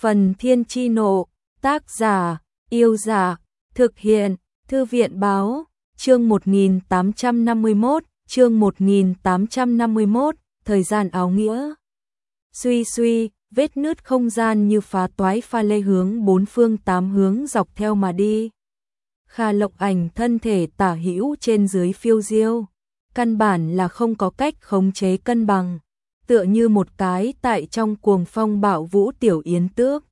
Phần Thiên Chi Nộ, tác giả, Yêu Giả, thực hiện, Thư viện Báo, chương 1851, thời gian áo nghĩa. Suy suy, vết nứt không gian như phá toái pha lê hướng bốn phương tám hướng dọc theo mà đi. Kha Lộng Ảnh thân thể tả hữu trên dưới phiêu diêu, căn bản là không có cách khống chế cân bằng, tựa như một cái tại trong cuồng phong bạo vũ tiểu yến tước.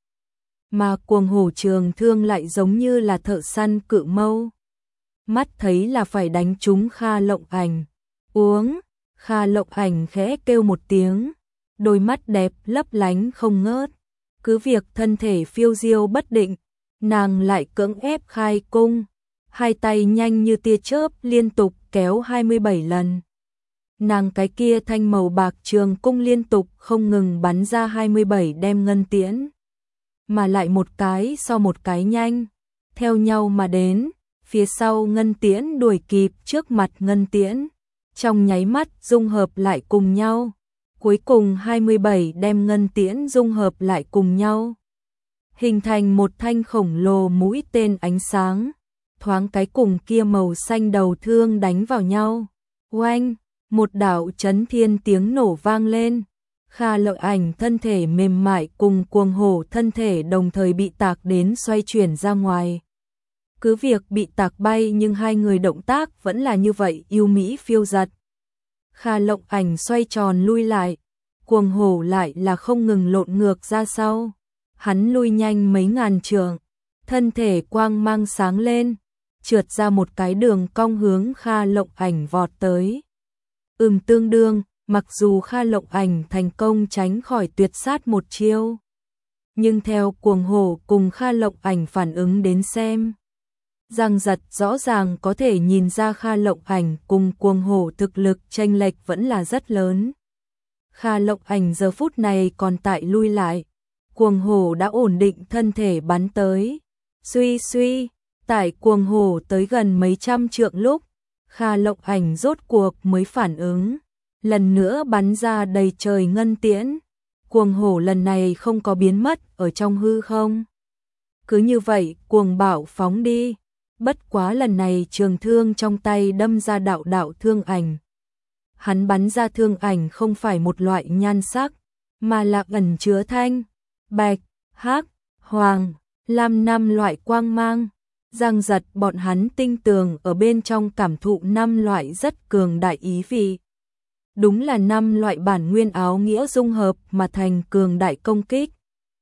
Mà cuồng hổ Trường Thương lại giống như là thợ săn cự mâu. Mắt thấy là phải đánh trúng Kha Lộng Ảnh. Uống, Kha Lộng Ảnh khẽ kêu một tiếng, đôi mắt đẹp lấp lánh không ngớt. Cứ việc thân thể phiêu diêu bất định, nàng lại cưỡng ép khai cung, hai tay nhanh như tia chớp liên tục kéo 27 lần. Nàng cái kia thanh màu bạc trường cung liên tục không ngừng bắn ra 27 đem ngân tiễn, mà lại một cái so một cái nhanh, theo nhau mà đến, phía sau ngân tiễn đuổi kịp trước mặt ngân tiễn, trong nháy mắt dung hợp lại cùng nhau, cuối cùng 27 đem ngân tiễn dung hợp lại cùng nhau, hình thành một thanh khổng lồ mũi tên ánh sáng, thoáng cái cùng kia màu xanh đầu thương đánh vào nhau. Oanh, một đạo chấn thiên tiếng nổ vang lên. Kha Lộng Ảnh thân thể mềm mại cùng cuồng hổ thân thể đồng thời bị tạc đến xoay chuyển ra ngoài. Cứ việc bị tạc bay nhưng hai người động tác vẫn là như vậy yêu mỹ phiêu giật. Kha Lộng Ảnh xoay tròn lui lại, cuồng hổ lại là không ngừng lộn ngược ra sau. Hắn lui nhanh mấy ngàn trượng, thân thể quang mang sáng lên, trượt ra một cái đường cong hướng Kha Lộng Ảnh vọt tới. Tương đương, mặc dù Kha Lộng Ảnh thành công tránh khỏi tuyệt sát một chiêu, nhưng theo cuồng hổ cùng Kha Lộng Ảnh phản ứng đến xem, Giang Giật rõ ràng có thể nhìn ra Kha Lộng Ảnh cùng cuồng hổ thực lực chênh lệch vẫn là rất lớn. Kha Lộng Ảnh giờ phút này còn tại lui lại, cuồng hổ đã ổn định thân thể bắn tới. Suy suy, tại cuồng hổ tới gần mấy trăm trượng lúc, Kha Lộng Ảnh rốt cuộc mới phản ứng, lần nữa bắn ra đầy trời ngân tiễn. Cuồng hổ lần này không có biến mất ở trong hư không. Cứ như vậy cuồng bạo phóng đi, bất quá lần này trường thương trong tay đâm ra đạo đạo thương ảnh. Hắn bắn ra thương ảnh không phải một loại nhan sắc, mà là ẩn chứa thanh, bạch, hắc, hoàng, lam năm loại quang mang. Giang Giật bọn hắn tinh tường ở bên trong cảm thụ 5 loại rất cường đại ý vị. Đúng là 5 loại bản nguyên áo nghĩa dung hợp mà thành cường đại công kích.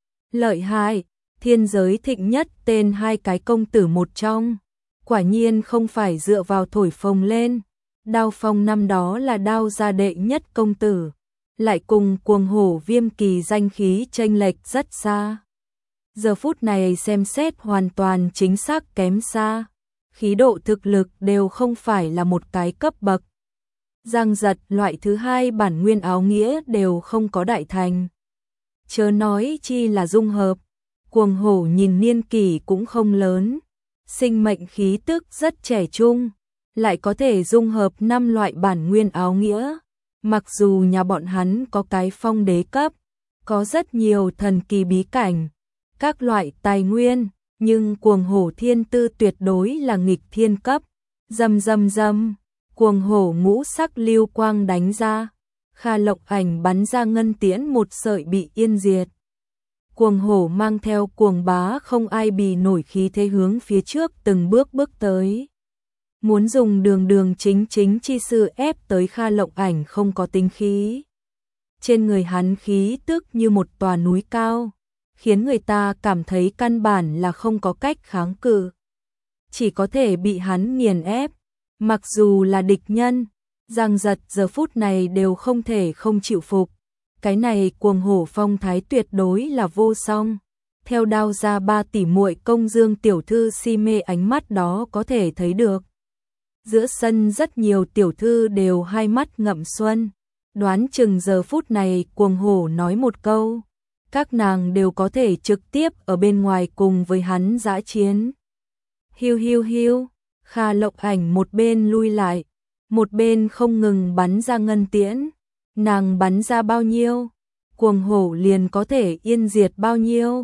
Lợi hại, thiên giới thịnh nhất tên hai cái công tử một trong. Quả nhiên không phải dựa vào thổi phồng lên. Đao Phong năm đó là đao gia đệ nhất công tử, lại cùng cuồng hổ Viêm Kỳ danh khí chênh lệch rất xa. Giờ phút này xem xét hoàn toàn chính xác kém xa, khí độ thực lực đều không phải là một cái cấp bậc. Giang Giật loại thứ hai bản nguyên áo nghĩa đều không có đại thành, chớ nói chi là dung hợp. Cuồng hổ nhìn niên kỷ cũng không lớn, sinh mệnh khí tức rất trẻ trung, lại có thể dung hợp 5 loại bản nguyên áo nghĩa. Mặc dù nhà bọn hắn có cái phong đế cấp, có rất nhiều thần kỳ bí cảnh, các loại tài nguyên, nhưng cuồng hổ thiên tư tuyệt đối là nghịch thiên cấp. Rầm rầm rầm, cuồng hổ ngũ sắc lưu quang đánh ra, Kha Lộng Ảnh bắn ra ngân tiễn một sợi bị yên diệt. Cuồng hổ mang theo cuồng bá không ai bì nổi khí thế hướng phía trước từng bước bước tới, muốn dùng đường chính chi sư ép tới Kha Lộng Ảnh không có tính khí. Trên người hắn khí tức như một tòa núi cao, khiến người ta cảm thấy căn bản là không có cách kháng cự, chỉ có thể bị hắn nghiền ép. Mặc dù là địch nhân, Giang Giật giờ phút này đều không thể không chịu phục. Cái này cuồng hổ phong thái tuyệt đối là vô song. Theo đao ra 3 tỷ muội công dương tiểu thư si mê ánh mắt đó có thể thấy được. Giữa sân rất nhiều tiểu thư đều hai mắt ngậm xuân, đoán chừng giờ phút này cuồng hổ nói một câu, các nàng đều có thể trực tiếp ở bên ngoài cùng với hắn dã chiến. Hiu hiu hiu, Kha Lộng Ảnh một bên lui lại, một bên không ngừng bắn ra ngân tiễn. Nàng bắn ra bao nhiêu, cuồng hổ liền có thể yên diệt bao nhiêu.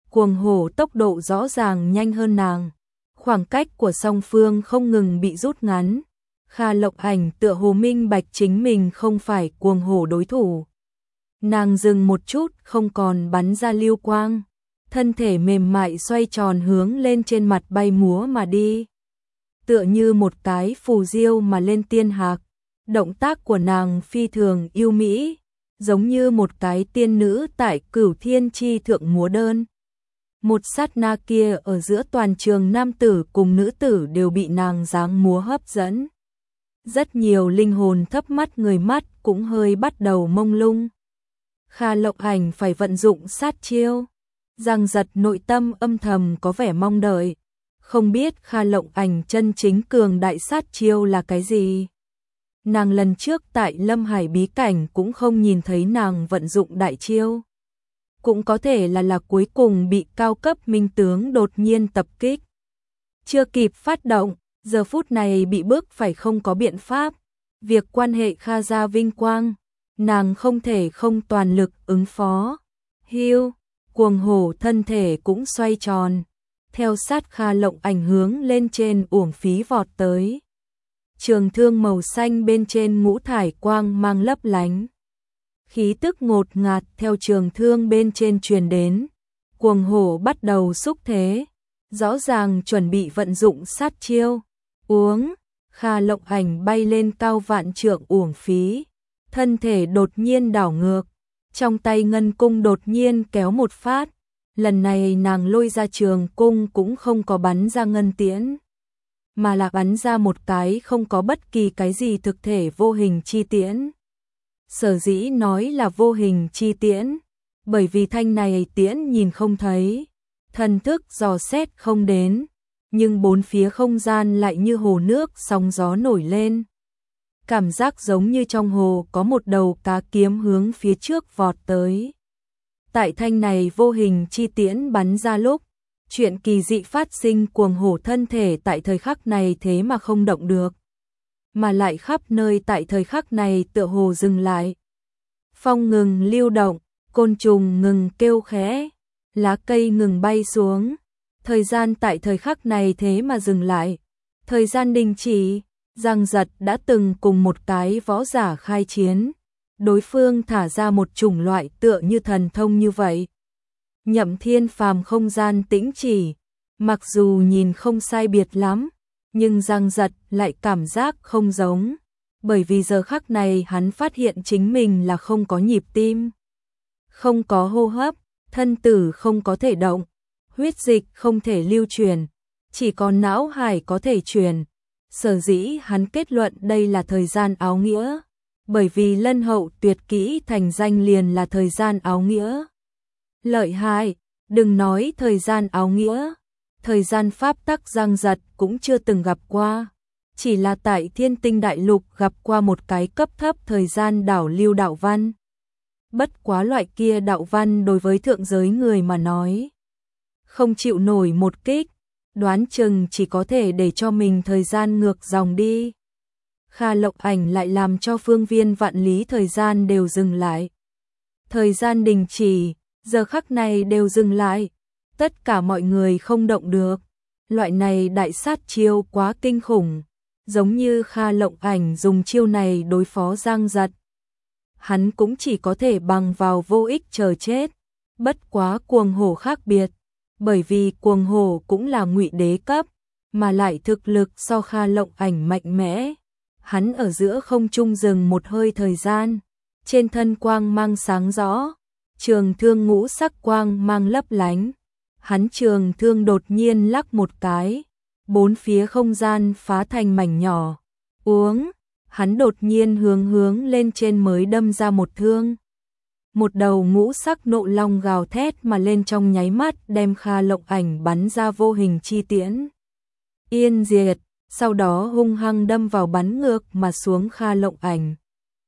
Cuồng hổ tốc độ rõ ràng nhanh hơn nàng. Khoảng cách của song phương không ngừng bị rút ngắn. Kha Lộc Ảnh tựa hồ minh bạch chính mình không phải cuồng hổ đối thủ. Nàng dừng một chút, không còn bắn ra lưu quang. Thân thể mềm mại xoay tròn hướng lên trên mặt bay múa mà đi. Tựa như một cái phù diêu mà lên tiên hạc. Động tác của nàng phi thường yêu mỹ, giống như một cái tiên nữ tại Cửu Thiên Chi thượng múa đơn. Một sát na kia ở giữa toàn trường nam tử cùng nữ tử đều bị nàng dáng múa hấp dẫn. Rất nhiều linh hồn thấp mắt người mắt cũng hơi bắt đầu mông lung. Kha Lộc Ảnh phải vận dụng sát chiêu. Giang Giật nội tâm âm thầm có vẻ mong đợi. Không biết Kha Lộc Ảnh chân chính cường đại sát chiêu là cái gì. Nàng lần trước tại Lâm Hải bí cảnh cũng không nhìn thấy nàng vận dụng đại chiêu. Cũng có thể là cuối cùng bị cao cấp minh tướng đột nhiên tập kích. Chưa kịp phát động, giờ phút này bị bức phải không có biện pháp. Việc quan hệ Kha gia vinh quang, nàng không thể không toàn lực ứng phó. Hiu, cuồng hổ thân thể cũng xoay tròn. Theo sát Kha Lộc Ảnh hướng lên trên uổng phí vọt tới. Trường thương màu xanh bên trên ngũ thải quang mang lấp lánh. Khí tức ngột ngạt theo trường thương bên trên truyền đến. Cuồng hổ bắt đầu xúc thế. Rõ ràng chuẩn bị vận dụng sát chiêu. Uống, Kha Lộc Ảnh bay lên cao vạn trượng uổng phí. Thân thể đột nhiên đảo ngược. Trong tay ngân cung đột nhiên kéo một phát. Lần này nàng lôi ra trường cung cũng không có bắn ra ngân tiễn. Mà là bắn ra một cái không có bất kỳ cái gì thực thể vô hình chi tiễn. Sở dĩ nói là vô hình chi tiễn, bởi vì thanh này tiễn nhìn không thấy, thần thức dò xét không đến, nhưng bốn phía không gian lại như hồ nước sóng gió nổi lên. Cảm giác giống như trong hồ có một đầu cá kiếm hướng phía trước vọt tới. Tại thanh này vô hình chi tiễn bắn ra lúc, chuyện kỳ dị phát sinh, cuồng hổ thân thể tại thời khắc này thế mà không động được. Mà lại khắp nơi tại thời khắc này tựa hồ dừng lại. Phong ngừng lưu động, côn trùng ngừng kêu khẽ, lá cây ngừng bay xuống. Thời gian tại thời khắc này thế mà dừng lại. Thời gian đình chỉ. Giang Giật đã từng cùng một cái võ giả khai chiến. Đối phương thả ra một chủng loại tựa như thần thông như vậy. Nhậm Thiên Phàm không gian tĩnh chỉ. Mặc dù nhìn không sai biệt lắm, nhưng Giang Giật lại cảm giác không giống. Bởi vì giờ khắc này hắn phát hiện chính mình là không có nhịp tim, không có hô hấp, thân tử không có thể động, huyết dịch không thể lưu truyền, chỉ có não hải có thể truyền. Sở dĩ hắn kết luận đây là thời gian áo nghĩa, bởi vì Lân Hậu tuyệt kỹ thành danh liền là thời gian áo nghĩa. Lợi hại, đừng nói thời gian áo nghĩa, thời gian pháp tắc Giang Giật cũng chưa từng gặp qua. Chỉ là tại Thiên Tinh Đại Lục gặp qua một cái cấp thấp thời gian đảo lưu đạo văn. Bất quá loại kia đạo văn đối với thượng giới người mà nói, không chịu nổi một kích, đoán chừng chỉ có thể để cho mình thời gian ngược dòng đi. Kha Lộc Ảnh lại làm cho phương viên vạn lý thời gian đều dừng lại. Thời gian đình chỉ, giờ khắc này đều dừng lại. Tất cả mọi người không động được. Loại này đại sát chiêu quá kinh khủng. Giống như Kha Lộc Ảnh dùng chiêu này đối phó Giang Giật. Hắn cũng chỉ có thể bằng vào vô ích chờ chết. Bất quá cuồng hổ khác biệt. Bởi vì cuồng hổ cũng là ngụy đế cấp, mà lại thực lực so Kha Lộc Ảnh mạnh mẽ. Hắn ở giữa không trung dừng một hơi thời gian. Trên thân quang mang sáng rõ. Trường thương ngũ sắc quang mang lấp lánh. Hắn trường thương đột nhiên lắc một cái. Bốn phía không gian phá thành mảnh nhỏ. Uống, hắn đột nhiên hướng lên trên mới đâm ra một thương. Một đầu ngũ sắc nộ long gào thét mà lên trong nháy mắt đem Kha Lộc Ảnh bắn ra vô hình chi tiễn. Yên diệt, sau đó hung hăng đâm vào bắn ngược mà xuống Kha Lộc Ảnh.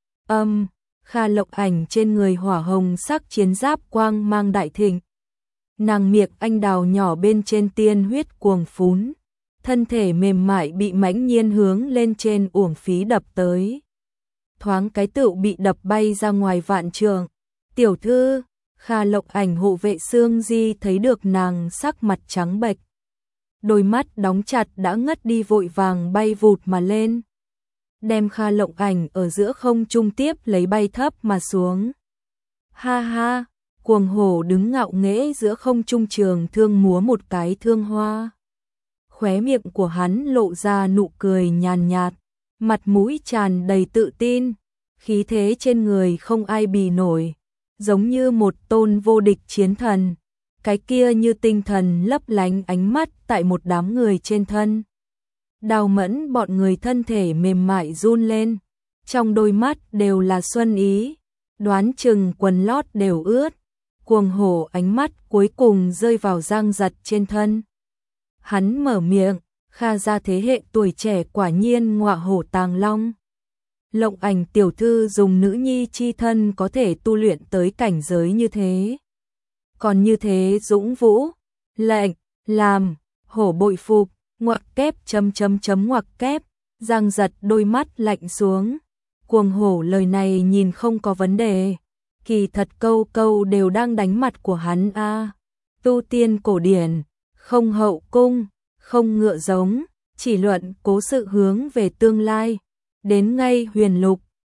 Kha Lộc Ảnh trên người hỏa hồng sắc chiến giáp quang mang đại thịnh. Nàng miệng anh đào nhỏ bên trên tiên huyết cuồng phún. Thân thể mềm mại bị mãnh nhiên hướng lên trên uổng phí đập tới. Thoáng cái tựu bị đập bay ra ngoài vạn trường. Tiểu thư, Kha Lộc Ảnh hộ vệ Sương Di thấy được nàng sắc mặt trắng bệch, đôi mắt đóng chặt đã ngất đi, vội vàng bay vụt mà lên, đem Kha Lộc Ảnh ở giữa không trung tiếp lấy bay thấp mà xuống. Ha ha, Cuồng Hổ đứng ngạo nghễ giữa không trung, trường thương múa một cái thương hoa. Khóe miệng của hắn lộ ra nụ cười nhàn nhạt, mặt mũi tràn đầy tự tin, khí thế trên người không ai bì nổi, giống như một tôn vô địch chiến thần. Cái kia như tinh thần lấp lánh ánh mắt tại một đám người trên thân. Đào Mẫn bọn người thân thể mềm mại run lên, trong đôi mắt đều là xuân ý, đoán chừng quần lót đều ướt. Cuồng Hổ ánh mắt cuối cùng rơi vào Giang Giật trên thân. Hắn mở miệng, Kha gia thế hệ tuổi trẻ quả nhiên ngọa hổ tàng long. Lộc Ảnh tiểu thư dùng nữ nhi chi thân có thể tu luyện tới cảnh giới như thế. Còn như thế dũng vũ, lệnh, làm, hổ bội phục, ngoặc kép ngoặc kép. Giang Giật đôi mắt lạnh xuống. Cuồng Hổ lời này nhìn không có vấn đề, kỳ thật câu câu đều đang đánh mặt của hắn a. Tu tiên cổ điển, không hậu cung, không ngựa giống, chỉ luận cố sự hướng về tương lai. Đến ngay huyền lục,